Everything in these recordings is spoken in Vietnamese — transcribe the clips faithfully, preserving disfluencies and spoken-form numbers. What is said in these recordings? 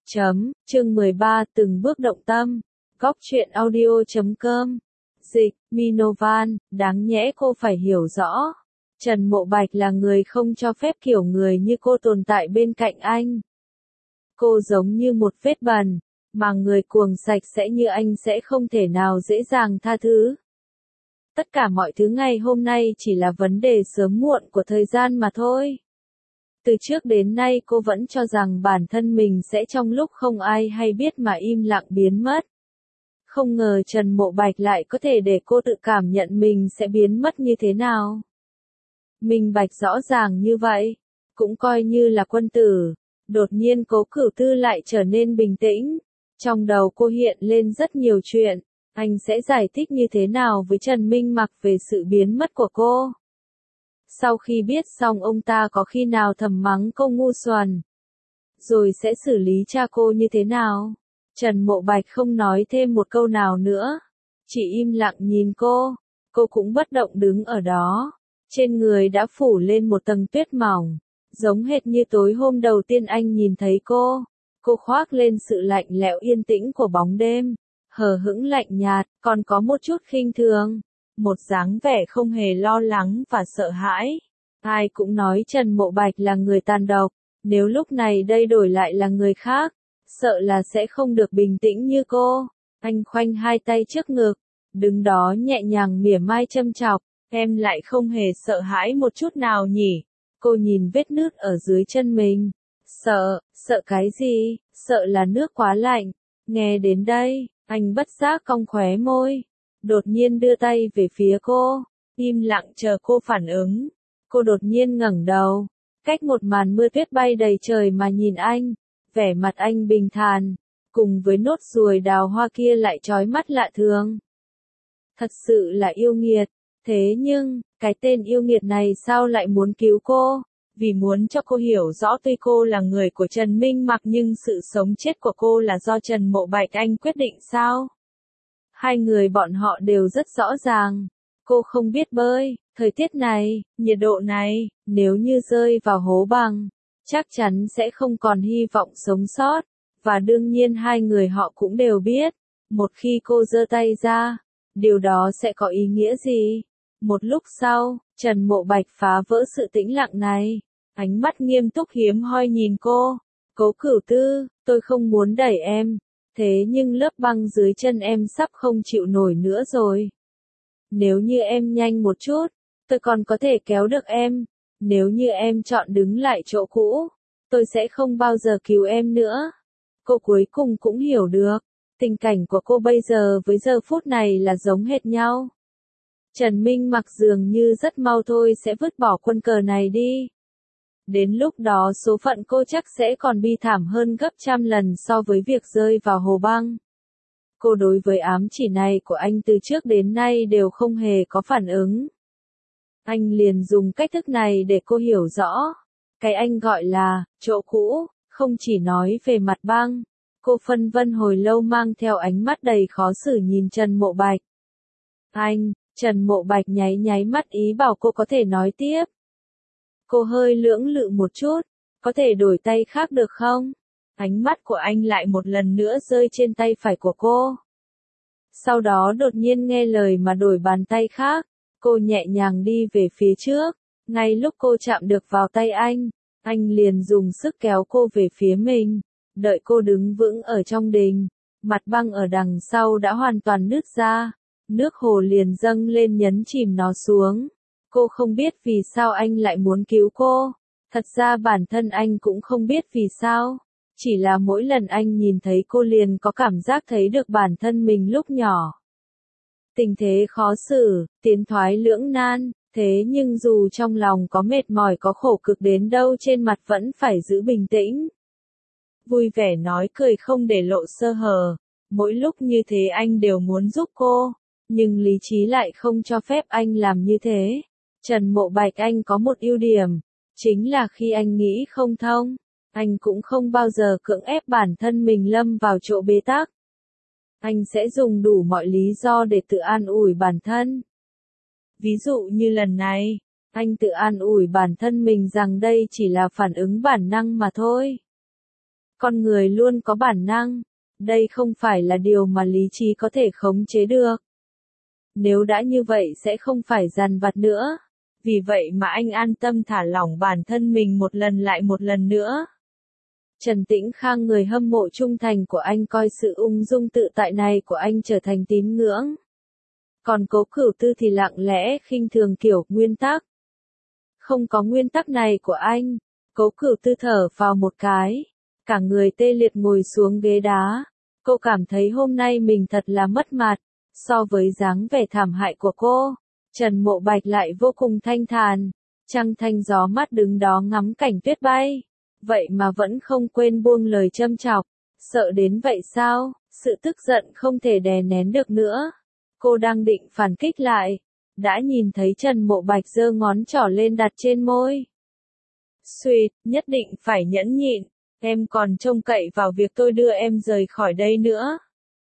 Chấm, chương mười ba từng bước động tâm. Góc truyện audio chấm com. Dịch, Minovan, đáng nhẽ cô phải hiểu rõ. Trần Mộ Bạch là người không cho phép kiểu người như cô tồn tại bên cạnh anh. Cô giống như một vết bẩn, mà người cuồng sạch sẽ như anh sẽ không thể nào dễ dàng tha thứ. Tất cả mọi thứ ngày hôm nay chỉ là vấn đề sớm muộn của thời gian mà thôi. Từ trước đến nay cô vẫn cho rằng bản thân mình sẽ trong lúc không ai hay biết mà im lặng biến mất. Không ngờ Trần Mộ Bạch lại có thể để cô tự cảm nhận mình sẽ biến mất như thế nào. Minh bạch rõ ràng như vậy, cũng coi như là quân tử. Đột nhiên Cố Cửu Tư lại trở nên bình tĩnh. Trong đầu cô hiện lên rất nhiều chuyện. Anh sẽ giải thích như thế nào với Trần Minh Mặc về sự biến mất của cô. Sau khi biết xong ông ta có khi nào thầm mắng cô ngu xuẩn. Rồi sẽ xử lý cha cô như thế nào. Trần Mộ Bạch không nói thêm một câu nào nữa. Chỉ im lặng nhìn cô. Cô cũng bất động đứng ở đó. Trên người đã phủ lên một tầng tuyết mỏng. Giống hệt như tối hôm đầu tiên anh nhìn thấy cô. Cô khoác lên sự lạnh lẽo yên tĩnh của bóng đêm. Hờ hững lạnh nhạt, còn có một chút khinh thường. Một dáng vẻ không hề lo lắng và sợ hãi. Ai cũng nói Trần Mộ Bạch là người tàn độc. Nếu lúc này đây đổi lại là người khác, sợ là sẽ không được bình tĩnh như cô. Anh khoanh hai tay trước ngực, đứng đó nhẹ nhàng mỉa mai châm chọc. Em lại không hề sợ hãi một chút nào nhỉ? Cô nhìn vết nứt ở dưới chân mình. Sợ, sợ cái gì? Sợ là nước quá lạnh. Nghe đến đây, anh bất giác cong khóe môi. Đột nhiên đưa tay về phía cô. Im lặng chờ cô phản ứng. Cô đột nhiên ngẩng đầu. Cách một màn mưa tuyết bay đầy trời mà nhìn anh. Vẻ mặt anh bình thản. Cùng với nốt ruồi đào hoa kia lại chói mắt lạ thường. Thật sự là yêu nghiệt. Thế nhưng, cái tên yêu nghiệt này sao lại muốn cứu cô? Vì muốn cho cô hiểu rõ tuy cô là người của Trần Minh Mặc nhưng sự sống chết của cô là do Trần Mộ Bạch anh quyết định sao? Hai người bọn họ đều rất rõ ràng. Cô không biết bơi, thời tiết này, nhiệt độ này, nếu như rơi vào hố băng, chắc chắn sẽ không còn hy vọng sống sót. Và đương nhiên hai người họ cũng đều biết, một khi cô giơ tay ra, điều đó sẽ có ý nghĩa gì? Một lúc sau, Trần Mộ Bạch phá vỡ sự tĩnh lặng này. Ánh mắt nghiêm túc hiếm hoi nhìn cô. Cố Cửu Tư, tôi không muốn đẩy em. Thế nhưng lớp băng dưới chân em sắp không chịu nổi nữa rồi. Nếu như em nhanh một chút, tôi còn có thể kéo được em. Nếu như em chọn đứng lại chỗ cũ, tôi sẽ không bao giờ cứu em nữa. Cô cuối cùng cũng hiểu được. Tình cảnh của cô bây giờ với giờ phút này là giống hệt nhau. Trần Minh Mặc dường như rất mau thôi sẽ vứt bỏ quân cờ này đi. Đến lúc đó số phận cô chắc sẽ còn bi thảm hơn gấp trăm lần so với việc rơi vào hồ băng. Cô đối với ám chỉ này của anh từ trước đến nay đều không hề có phản ứng. Anh liền dùng cách thức này để cô hiểu rõ. Cái anh gọi là, chỗ cũ, không chỉ nói về mặt băng. Cô phân vân hồi lâu mang theo ánh mắt đầy khó xử nhìn Trần Mộ Bạch. Anh, Trần Mộ Bạch nháy nháy mắt ý bảo cô có thể nói tiếp. Cô hơi lưỡng lự một chút, có thể đổi tay khác được không? Ánh mắt của anh lại một lần nữa rơi trên tay phải của cô. Sau đó đột nhiên nghe lời mà đổi bàn tay khác, cô nhẹ nhàng đi về phía trước. Ngay lúc cô chạm được vào tay anh, anh liền dùng sức kéo cô về phía mình. Đợi cô đứng vững ở trong đình, mặt băng ở đằng sau đã hoàn toàn nứt ra. Nước hồ liền dâng lên nhấn chìm nó xuống. Cô không biết vì sao anh lại muốn cứu cô. Thật ra bản thân anh cũng không biết vì sao. Chỉ là mỗi lần anh nhìn thấy cô liền có cảm giác thấy được bản thân mình lúc nhỏ. Tình thế khó xử, tiến thoái lưỡng nan, thế nhưng dù trong lòng có mệt mỏi có khổ cực đến đâu trên mặt vẫn phải giữ bình tĩnh. Vui vẻ nói cười không để lộ sơ hở. Mỗi lúc như thế anh đều muốn giúp cô. Nhưng lý trí lại không cho phép anh làm như thế. Trần Mộ Bạch anh có một ưu điểm. Chính là khi anh nghĩ không thông, anh cũng không bao giờ cưỡng ép bản thân mình lâm vào chỗ bế tắc. Anh sẽ dùng đủ mọi lý do để tự an ủi bản thân. Ví dụ như lần này, anh tự an ủi bản thân mình rằng đây chỉ là phản ứng bản năng mà thôi. Con người luôn có bản năng. Đây không phải là điều mà lý trí có thể khống chế được. Nếu đã như vậy sẽ không phải dằn vặt nữa. Vì vậy mà anh an tâm thả lỏng bản thân mình một lần lại một lần nữa. Trần Tĩnh Khang, người hâm mộ trung thành của anh, coi sự ung dung tự tại này của anh trở thành tín ngưỡng. Còn Cố Cửu Tư thì lặng lẽ khinh thường kiểu nguyên tắc. Không có nguyên tắc này của anh. Cố Cửu Tư thở phào một cái. Cả người tê liệt ngồi xuống ghế đá. Cô cảm thấy hôm nay mình thật là mất mặt. So với dáng vẻ thảm hại của cô, Trần Mộ Bạch lại vô cùng thanh thản. Trăng thanh gió mát đứng đó ngắm cảnh tuyết bay. Vậy mà vẫn không quên buông lời châm chọc. Sợ đến vậy sao? Sự tức giận không thể đè nén được nữa. Cô đang định phản kích lại. Đã nhìn thấy Trần Mộ Bạch giơ ngón trỏ lên đặt trên môi. Suýt, nhất định phải nhẫn nhịn. Em còn trông cậy vào việc tôi đưa em rời khỏi đây nữa.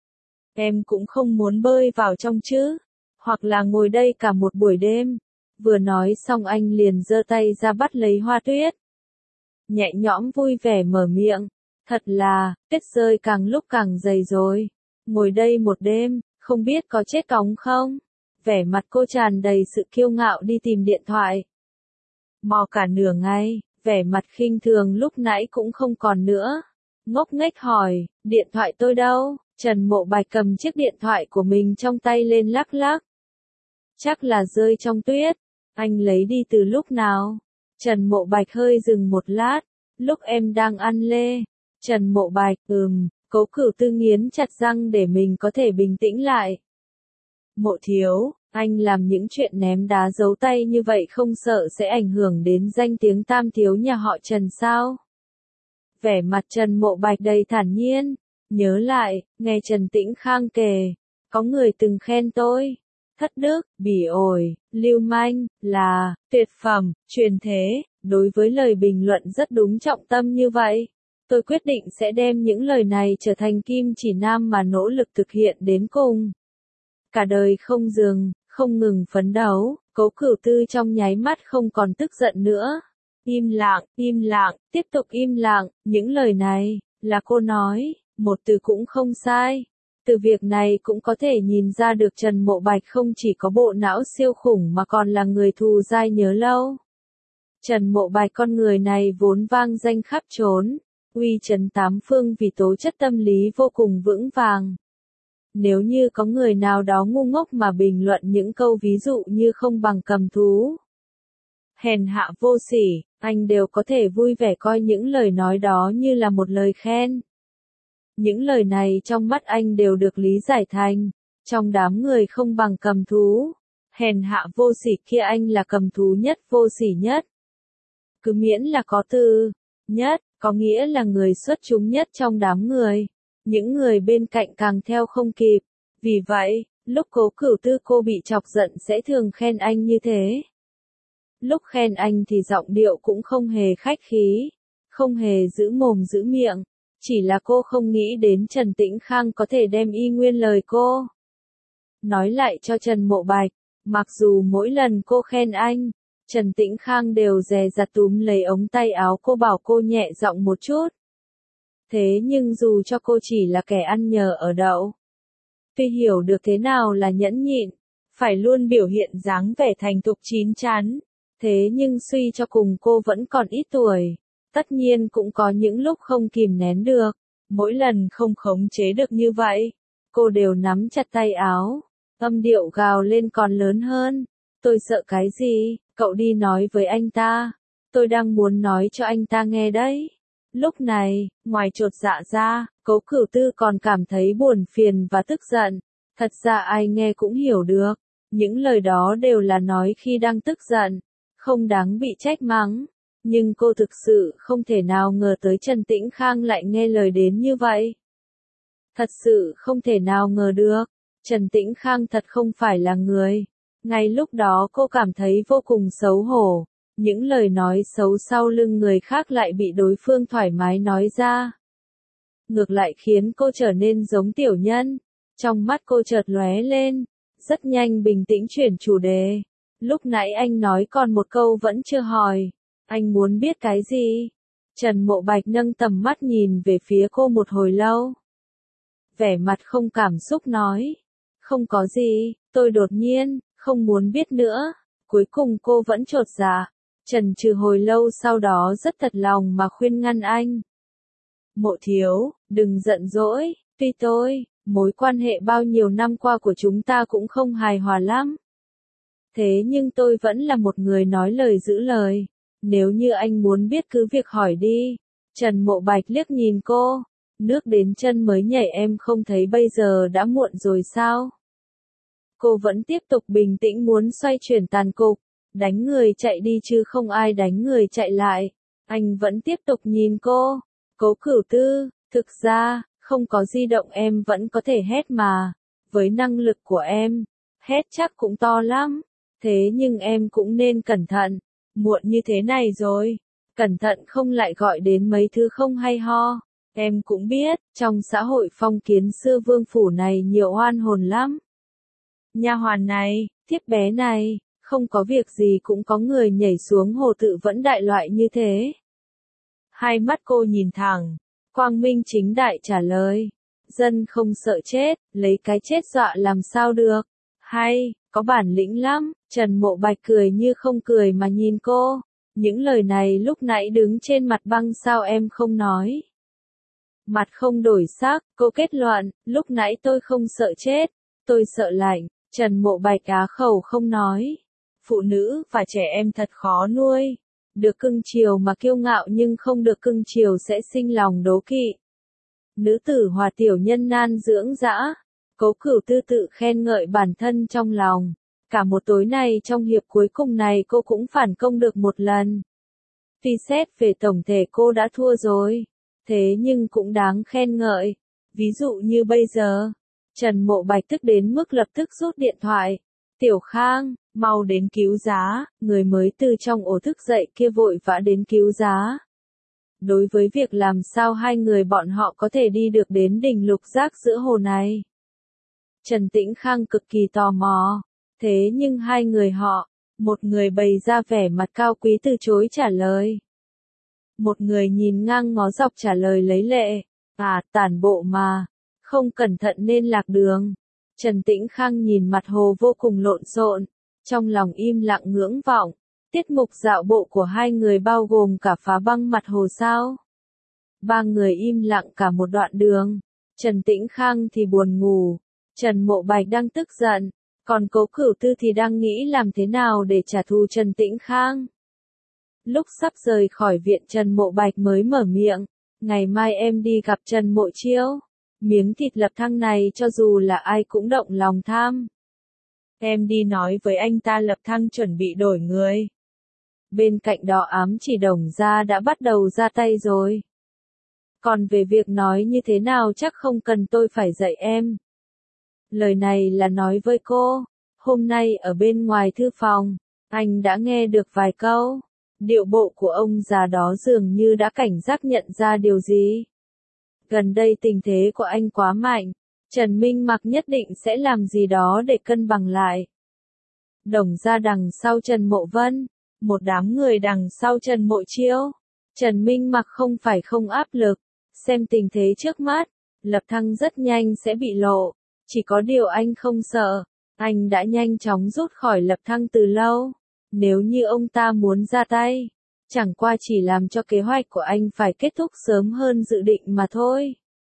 Em cũng không muốn bơi vào trong chứ. Hoặc là ngồi đây cả một buổi đêm. Vừa nói xong anh liền giơ tay ra bắt lấy hoa tuyết. Nhẹ nhõm vui vẻ mở miệng. Thật là, tuyết rơi càng lúc càng dày rồi. Ngồi đây một đêm, không biết có chết cóng không? Vẻ mặt cô tràn đầy sự kiêu ngạo đi tìm điện thoại. Mò cả nửa ngày, vẻ mặt khinh thường lúc nãy cũng không còn nữa. Ngốc nghếch hỏi, điện thoại tôi đâu? Trần Mộ Bạch cầm chiếc điện thoại của mình trong tay lên lắc lắc. Chắc là rơi trong tuyết. Anh lấy đi từ lúc nào? Trần Mộ Bạch hơi dừng một lát. Lúc em đang ăn lê. Trần Mộ Bạch, ừm, Cố Cửu Tư nghiến chặt răng để mình có thể bình tĩnh lại. Mộ thiếu, anh làm những chuyện ném đá giấu tay như vậy không sợ sẽ ảnh hưởng đến danh tiếng tam thiếu nhà họ Trần sao? Vẻ mặt Trần Mộ Bạch đầy thản nhiên. Nhớ lại, nghe Trần Tĩnh Khang kể, có người từng khen tôi. Thất đức, bỉ ổi, lưu manh, là, tuyệt phẩm, truyền thế. Đối với lời bình luận rất đúng trọng tâm như vậy, tôi quyết định sẽ đem những lời này trở thành kim chỉ nam mà nỗ lực thực hiện đến cùng. Cả đời không dừng, không ngừng phấn đấu. Cố Cửu Tư trong nháy mắt không còn tức giận nữa. Im lặng, im lặng, tiếp tục im lặng. Những lời này, là cô nói, một từ cũng không sai. Từ việc này cũng có thể nhìn ra được Trần Mộ Bạch không chỉ có bộ não siêu khủng mà còn là người thù dai nhớ lâu. Trần Mộ Bạch con người này vốn vang danh khắp trốn, uy chấn tám phương vì tố chất tâm lý vô cùng vững vàng. Nếu như có người nào đó ngu ngốc mà bình luận những câu ví dụ như không bằng cầm thú, hèn hạ vô sỉ, anh đều có thể vui vẻ coi những lời nói đó như là một lời khen. Những lời này trong mắt anh đều được lý giải thành, trong đám người không bằng cầm thú, hèn hạ vô sỉ kia anh là cầm thú nhất vô sỉ nhất. Cứ miễn là có từ nhất, có nghĩa là người xuất chúng nhất trong đám người. Những người bên cạnh càng theo không kịp. Vì vậy, lúc Cố Cửu Tư cô bị chọc giận sẽ thường khen anh như thế. Lúc khen anh thì giọng điệu cũng không hề khách khí, không hề giữ mồm giữ miệng. Chỉ là cô không nghĩ đến Trần Tĩnh Khang có thể đem y nguyên lời cô. Nói lại cho Trần Mộ Bạch, mặc dù mỗi lần cô khen anh, Trần Tĩnh Khang đều dè dặt túm lấy ống tay áo cô bảo cô nhẹ giọng một chút. Thế nhưng dù cho cô chỉ là kẻ ăn nhờ ở đậu, tuy hiểu được thế nào là nhẫn nhịn, phải luôn biểu hiện dáng vẻ thành thục chín chắn, thế nhưng suy cho cùng cô vẫn còn ít tuổi, tất nhiên cũng có những lúc không kìm nén được, mỗi lần không khống chế được như vậy, cô đều nắm chặt tay áo, âm điệu gào lên còn lớn hơn, tôi sợ cái gì, cậu đi nói với anh ta, tôi đang muốn nói cho anh ta nghe đấy. Lúc này, ngoài chột dạ ra, Cố Cửu Tư còn cảm thấy buồn phiền và tức giận. Thật ra ai nghe cũng hiểu được. Những lời đó đều là nói khi đang tức giận. Không đáng bị trách mắng. Nhưng cô thực sự không thể nào ngờ tới Trần Tĩnh Khang lại nghe lời đến như vậy. Thật sự không thể nào ngờ được. Trần Tĩnh Khang thật không phải là người. Ngay lúc đó cô cảm thấy vô cùng xấu hổ. Những lời nói xấu sau lưng người khác lại bị đối phương thoải mái nói ra. Ngược lại khiến cô trở nên giống tiểu nhân. Trong mắt cô chợt lóe lên. Rất nhanh bình tĩnh chuyển chủ đề. Lúc nãy anh nói còn một câu vẫn chưa hỏi. Anh muốn biết cái gì? Trần Mộ Bạch nâng tầm mắt nhìn về phía cô một hồi lâu. Vẻ mặt không cảm xúc nói. Không có gì, tôi đột nhiên, không muốn biết nữa. Cuối cùng cô vẫn chột dạ. Trần trừ hồi lâu sau đó rất thật lòng mà khuyên ngăn anh. Mộ thiếu, đừng giận dỗi, tuy tôi, mối quan hệ bao nhiêu năm qua của chúng ta cũng không hài hòa lắm. Thế nhưng tôi vẫn là một người nói lời giữ lời. Nếu như anh muốn biết cứ việc hỏi đi. Trần Mộ Bạch liếc nhìn cô. Nước đến chân mới nhảy, em không thấy bây giờ đã muộn rồi sao? Cô vẫn tiếp tục bình tĩnh muốn xoay chuyển tàn cục. Đánh người chạy đi chứ không ai đánh người chạy lại. Anh vẫn tiếp tục nhìn cô. Cố Cửu Tư, thực ra, không có di động em vẫn có thể hét mà. Với năng lực của em, hét chắc cũng to lắm. Thế nhưng em cũng nên cẩn thận. Muộn như thế này rồi. Cẩn thận không lại gọi đến mấy thứ không hay ho. Em cũng biết, trong xã hội phong kiến xưa vương phủ này nhiều oan hồn lắm. Nha hoàn này, thiếp bé này, không có việc gì cũng có người nhảy xuống hồ tự vẫn đại loại như thế. Hai mắt cô nhìn thẳng, quang minh chính đại trả lời. Dân không sợ chết, lấy cái chết dọa làm sao được. Hay, có bản lĩnh lắm. Trần Mộ Bạch cười như không cười mà nhìn cô. Những lời này lúc nãy đứng trên mặt băng sao em không nói. Mặt không đổi sắc, cô kết luận, lúc nãy tôi không sợ chết, tôi sợ lạnh. Trần Mộ Bạch á khẩu không nói. Phụ nữ và trẻ em thật khó nuôi. Được cưng chiều mà kiêu ngạo nhưng không được cưng chiều sẽ sinh lòng đố kỵ. Nữ tử hòa tiểu nhân nan dưỡng dã. Cố Cửu Tư tự khen ngợi bản thân trong lòng. Cả một tối này trong hiệp cuối cùng này cô cũng phản công được một lần. Tuy xét về tổng thể cô đã thua rồi. Thế nhưng cũng đáng khen ngợi. Ví dụ như bây giờ. Trần Mộ Bạch tức đến mức lập tức rút điện thoại. Tiểu Khang, mau đến cứu giá. Người mới từ trong ổ thức dậy kia vội vã đến cứu giá. Đối với việc làm sao hai người bọn họ có thể đi được đến đỉnh lục giác giữa hồ này. Trần Tĩnh Khang cực kỳ tò mò. Thế nhưng hai người họ, một người bày ra vẻ mặt cao quý từ chối trả lời. Một người nhìn ngang ngó dọc trả lời lấy lệ. À, tản bộ mà. Không cẩn thận nên lạc đường. Trần Tĩnh Khang nhìn mặt hồ vô cùng lộn xộn. Trong lòng im lặng ngưỡng vọng. Tiết mục dạo bộ của hai người bao gồm cả phá băng mặt hồ sao. Ba người im lặng cả một đoạn đường. Trần Tĩnh Khang thì buồn ngủ. Trần Mộ Bạch đang tức giận. Còn Cố Cửu Tư thì đang nghĩ làm thế nào để trả thù Trần Tĩnh Khang. Lúc sắp rời khỏi viện Trần Mộ Bạch mới mở miệng. Ngày mai em đi gặp Trần Mộ Chiêu. Miếng thịt lập thăng này cho dù là ai cũng động lòng tham. Em đi nói với anh ta lập thăng chuẩn bị đổi người. Bên cạnh đó ám chỉ Đồng gia đã bắt đầu ra tay rồi. Còn về việc nói như thế nào chắc không cần tôi phải dạy em. Lời này là nói với cô. Hôm nay ở bên ngoài thư phòng, anh đã nghe được vài câu. Điệu bộ của ông già đó dường như đã cảnh giác nhận ra điều gì. Gần đây tình thế của anh quá mạnh. Trần Minh Mặc nhất định sẽ làm gì đó để cân bằng lại. Đồng gia đằng sau Trần Mộ Vân. Một đám người đằng sau Trần Mộ Chiêu. Trần Minh Mặc không phải không áp lực. Xem tình thế trước mắt. Lập thăng rất nhanh sẽ bị lộ. Chỉ có điều anh không sợ. Anh đã nhanh chóng rút khỏi lập thăng từ lâu. Nếu như ông ta muốn ra tay. Chẳng qua chỉ làm cho kế hoạch của anh phải kết thúc sớm hơn dự định mà thôi.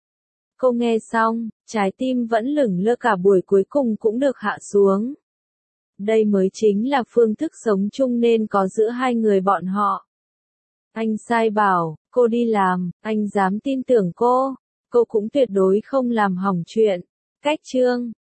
Cô nghe xong, trái tim vẫn lửng lơ cả buổi cuối cùng cũng được hạ xuống. Đây mới chính là phương thức sống chung nên có giữa hai người bọn họ. Anh sai bảo, cô đi làm, anh dám tin tưởng cô. Cô cũng tuyệt đối không làm hỏng chuyện. Cách chương